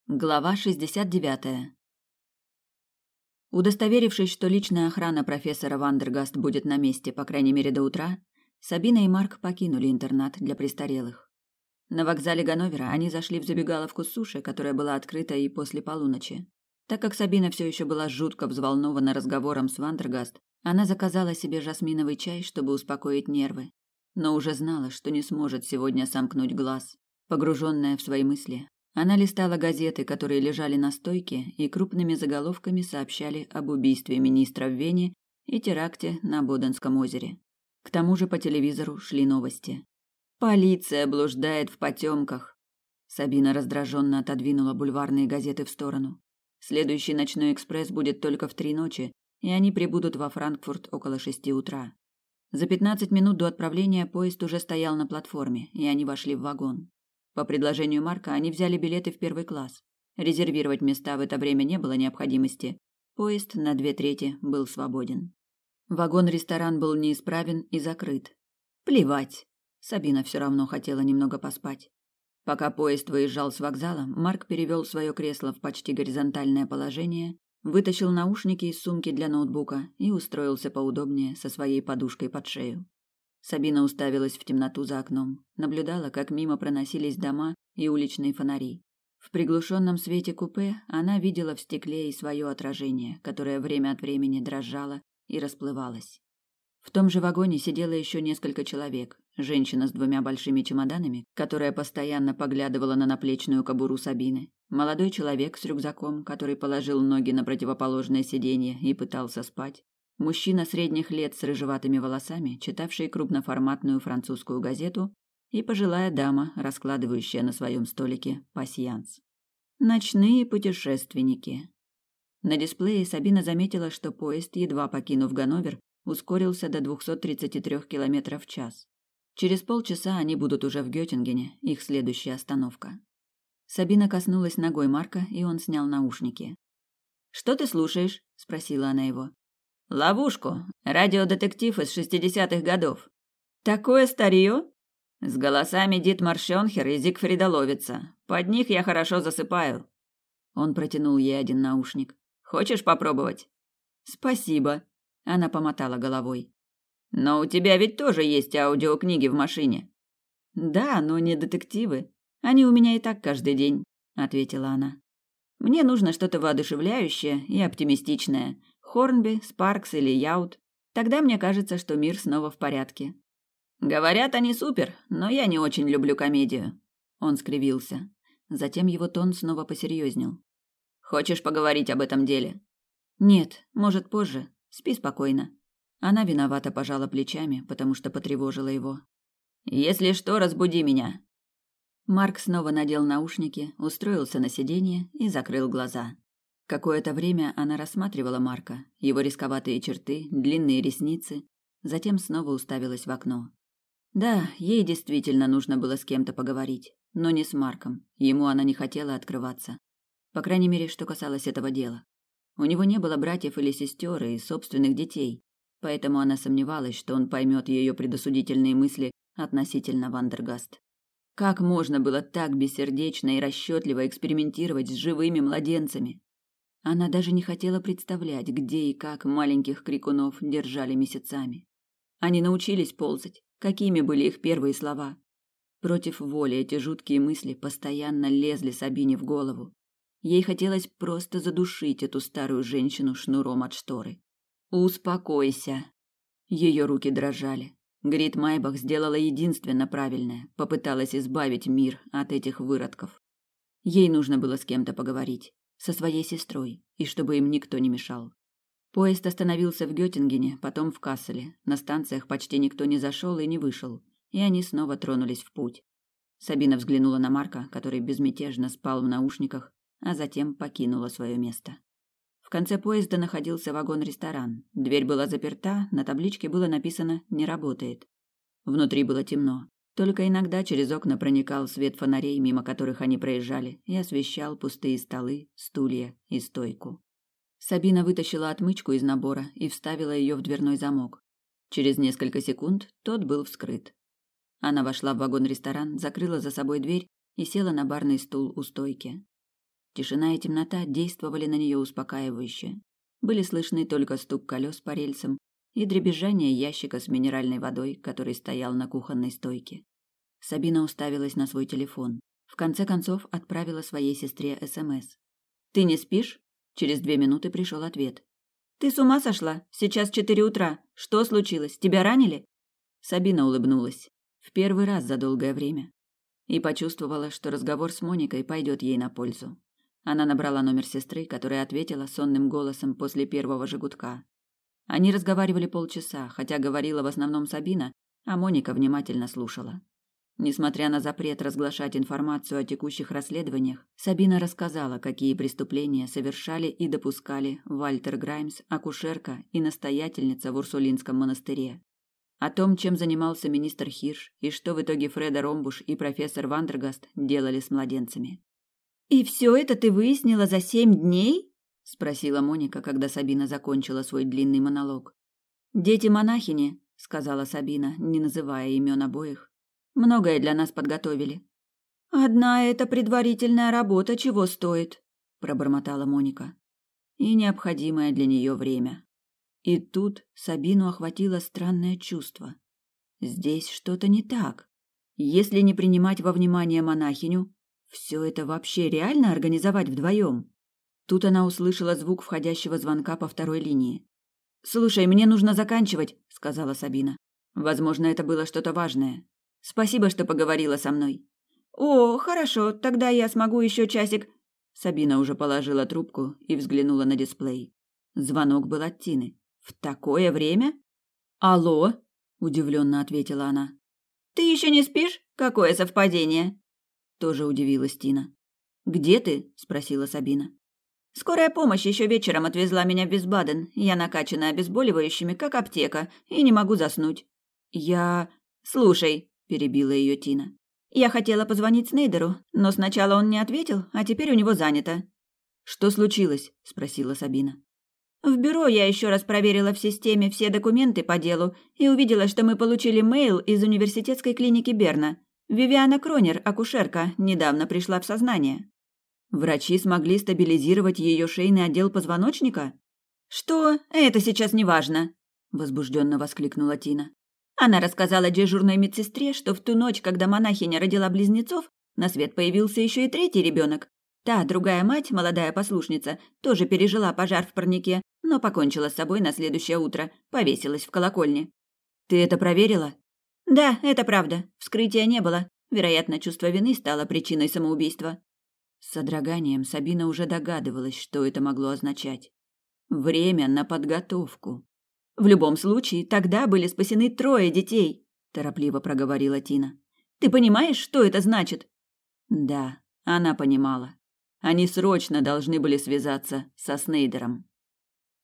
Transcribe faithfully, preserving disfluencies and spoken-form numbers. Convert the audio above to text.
Глава шестьдесят девятая. Удостоверившись, что личная охрана профессора Вандергаст будет на месте, по крайней мере, до утра, Сабина и Марк покинули интернат для престарелых. На вокзале Ганновера они зашли в забегаловку суши, которая была открыта и после полуночи. Так как Сабина все еще была жутко взволнована разговором с Вандергаст, она заказала себе жасминовый чай, чтобы успокоить нервы, но уже знала, что не сможет сегодня сомкнуть глаз. Погруженная в свои мысли, она листала газеты, которые лежали на стойке, и крупными заголовками сообщали об убийстве министра в Вене и теракте на Боденском озере. К тому же по телевизору шли новости. «Полиция блуждает в потемках!» Сабина раздраженно отодвинула бульварные газеты в сторону. Следующий ночной экспресс будет только в три ночи, и они прибудут во Франкфурт около шести утра. За пятнадцать минут до отправления поезд уже стоял на платформе, и они вошли в вагон. По предложению Марка они взяли билеты в первый класс. Резервировать места в это время не было необходимости. Поезд на две трети был свободен. Вагон-ресторан был неисправен и закрыт. Плевать. Сабина все равно хотела немного поспать. Пока поезд выезжал с вокзала, Марк перевел свое кресло в почти горизонтальное положение, вытащил наушники из сумки для ноутбука и устроился поудобнее со своей подушкой под шею. Сабина уставилась в темноту за окном, наблюдала, как мимо проносились дома и уличные фонари. В приглушенном свете купе она видела в стекле и свое отражение, которое время от времени дрожало и расплывалось. В том же вагоне сидело еще несколько человек. Женщина с двумя большими чемоданами, которая постоянно поглядывала на наплечную кобуру Сабины. Молодой человек с рюкзаком, который положил ноги на противоположное сиденье и пытался спать. Мужчина средних лет с рыжеватыми волосами, читавший крупноформатную французскую газету, и пожилая дама, раскладывающая на своем столике пасьянс. Ночные путешественники. На дисплее Сабина заметила, что поезд, едва покинув Ганновер, ускорился до двухсот тридцати трёх километров в час. Через полчаса они будут уже в Геттингене, их следующая остановка. Сабина коснулась ногой Марка, и он снял наушники. «Что ты слушаешь?» – спросила она его. «Ловушку. Радиодетектив из шестидесятых годов». «Такое старье?» «С голосами Дитмар Шёнхер и Зигфрида Ловица. Под них я хорошо засыпаю». Он протянул ей один наушник. «Хочешь попробовать?» «Спасибо». Она помотала головой. «Но у тебя ведь тоже есть аудиокниги в машине». «Да, но не детективы. Они у меня и так каждый день», — ответила она. «Мне нужно что-то воодушевляющее и оптимистичное. Хорнби, Спаркс или Яут. Тогда мне кажется, что мир снова в порядке». «Говорят, они супер, но я не очень люблю комедию». Он скривился. Затем его тон снова посерьезнел. «Хочешь поговорить об этом деле?» «Нет, может, позже. Спи спокойно». Она виновато пожала плечами, потому что потревожила его. «Если что, разбуди меня». Марк снова надел наушники, устроился на сиденье и закрыл глаза. Какое-то время она рассматривала Марка, его рисковатые черты, длинные ресницы, затем снова уставилась в окно. Да, ей действительно нужно было с кем-то поговорить, но не с Марком, ему она не хотела открываться. По крайней мере, что касалось этого дела. У него не было братьев или сестер и собственных детей, поэтому она сомневалась, что он поймет ее предосудительные мысли относительно Вандергаст. Как можно было так бессердечно и расчетливо экспериментировать с живыми младенцами? Она даже не хотела представлять, где и как маленьких крикунов держали месяцами. Они научились ползать. Какими были их первые слова? Против воли эти жуткие мысли постоянно лезли Сабине в голову. Ей хотелось просто задушить эту старую женщину шнуром от шторы. «Успокойся!» Ее руки дрожали. Грит Майбах сделала единственно правильное, попыталась избавить мир от этих выродков. Ей нужно было с кем-то поговорить. Со своей сестрой, и чтобы им никто не мешал. Поезд остановился в Геттингене, потом в Касселе. На станциях почти никто не зашел и не вышел, и они снова тронулись в путь. Сабина взглянула на Марка, который безмятежно спал в наушниках, а затем покинула свое место. В конце поезда находился вагон-ресторан. Дверь была заперта, на табличке было написано «Не работает». Внутри было темно. Только иногда через окна проникал свет фонарей, мимо которых они проезжали, и освещал пустые столы, стулья и стойку. Сабина вытащила отмычку из набора и вставила ее в дверной замок. Через несколько секунд тот был вскрыт. Она вошла в вагон-ресторан, закрыла за собой дверь и села на барный стул у стойки. Тишина и темнота действовали на нее успокаивающе. Были слышны только стук колес по рельсам и дребезжание ящика с минеральной водой, который стоял на кухонной стойке. Сабина уставилась на свой телефон. В конце концов отправила своей сестре СМС. «Ты не спишь?» Через две минуты пришел ответ. «Ты с ума сошла? Сейчас четыре утра. Что случилось? Тебя ранили?» Сабина улыбнулась. В первый раз за долгое время. И почувствовала, что разговор с Моникой пойдет ей на пользу. Она набрала номер сестры, которая ответила сонным голосом после первого же гудка. Они разговаривали полчаса, хотя говорила в основном Сабина, а Моника внимательно слушала. Несмотря на запрет разглашать информацию о текущих расследованиях, Сабина рассказала, какие преступления совершали и допускали Вальтер Граймс, акушерка и настоятельница в Урсулинском монастыре. О том, чем занимался министр Хирш и что в итоге Фреда Ромбуш и профессор Вандергаст делали с младенцами. «И все это ты выяснила за семь дней?» – спросила Моника, когда Сабина закончила свой длинный монолог. «Дети монахини», – сказала Сабина, не называя имен обоих, – «многое для нас подготовили». «Одна эта предварительная работа чего стоит?» – пробормотала Моника. «И необходимое для нее время». И тут Сабину охватило странное чувство. Здесь что-то не так. Если не принимать во внимание монахиню, все это вообще реально организовать вдвоем? Тут она услышала звук входящего звонка по второй линии. «Слушай, мне нужно заканчивать», — сказала Сабина. Возможно, это было что-то важное. «Спасибо, что поговорила со мной». «О, хорошо, тогда я смогу еще часик». Сабина уже положила трубку и взглянула на дисплей. Звонок был от Тины. «В такое время?» «Алло?» – удивленно ответила она. «Ты еще не спишь? Какое совпадение?» Тоже удивилась Тина. «Где ты?» – спросила Сабина. «Скорая помощь еще вечером отвезла меня в Висбаден. Я накачана обезболивающими, как аптека, и не могу заснуть». «Я...» «Слушай», – перебила ее Тина. «Я хотела позвонить Снейдеру, но сначала он не ответил, а теперь у него занято». «Что случилось?» – спросила Сабина. В бюро я еще раз проверила в системе все документы по делу и увидела, что мы получили мейл из университетской клиники Берна. Вивиана Кронер, акушерка, недавно пришла в сознание. Врачи смогли стабилизировать ее шейный отдел позвоночника? Что? Это сейчас не важно, возбужденно воскликнула Тина. Она рассказала дежурной медсестре, что в ту ночь, когда монахиня родила близнецов, на свет появился еще и третий ребенок. Та, другая мать, молодая послушница, тоже пережила пожар в парнике, но покончила с собой на следующее утро, повесилась в колокольне. «Ты это проверила?» «Да, это правда. Вскрытия не было. Вероятно, чувство вины стало причиной самоубийства». С содроганием Сабина уже догадывалась, что это могло означать. Время на подготовку. «В любом случае, тогда были спасены трое детей», – торопливо проговорила Тина. «Ты понимаешь, что это значит?» Да, она понимала. Они срочно должны были связаться со Снейдером.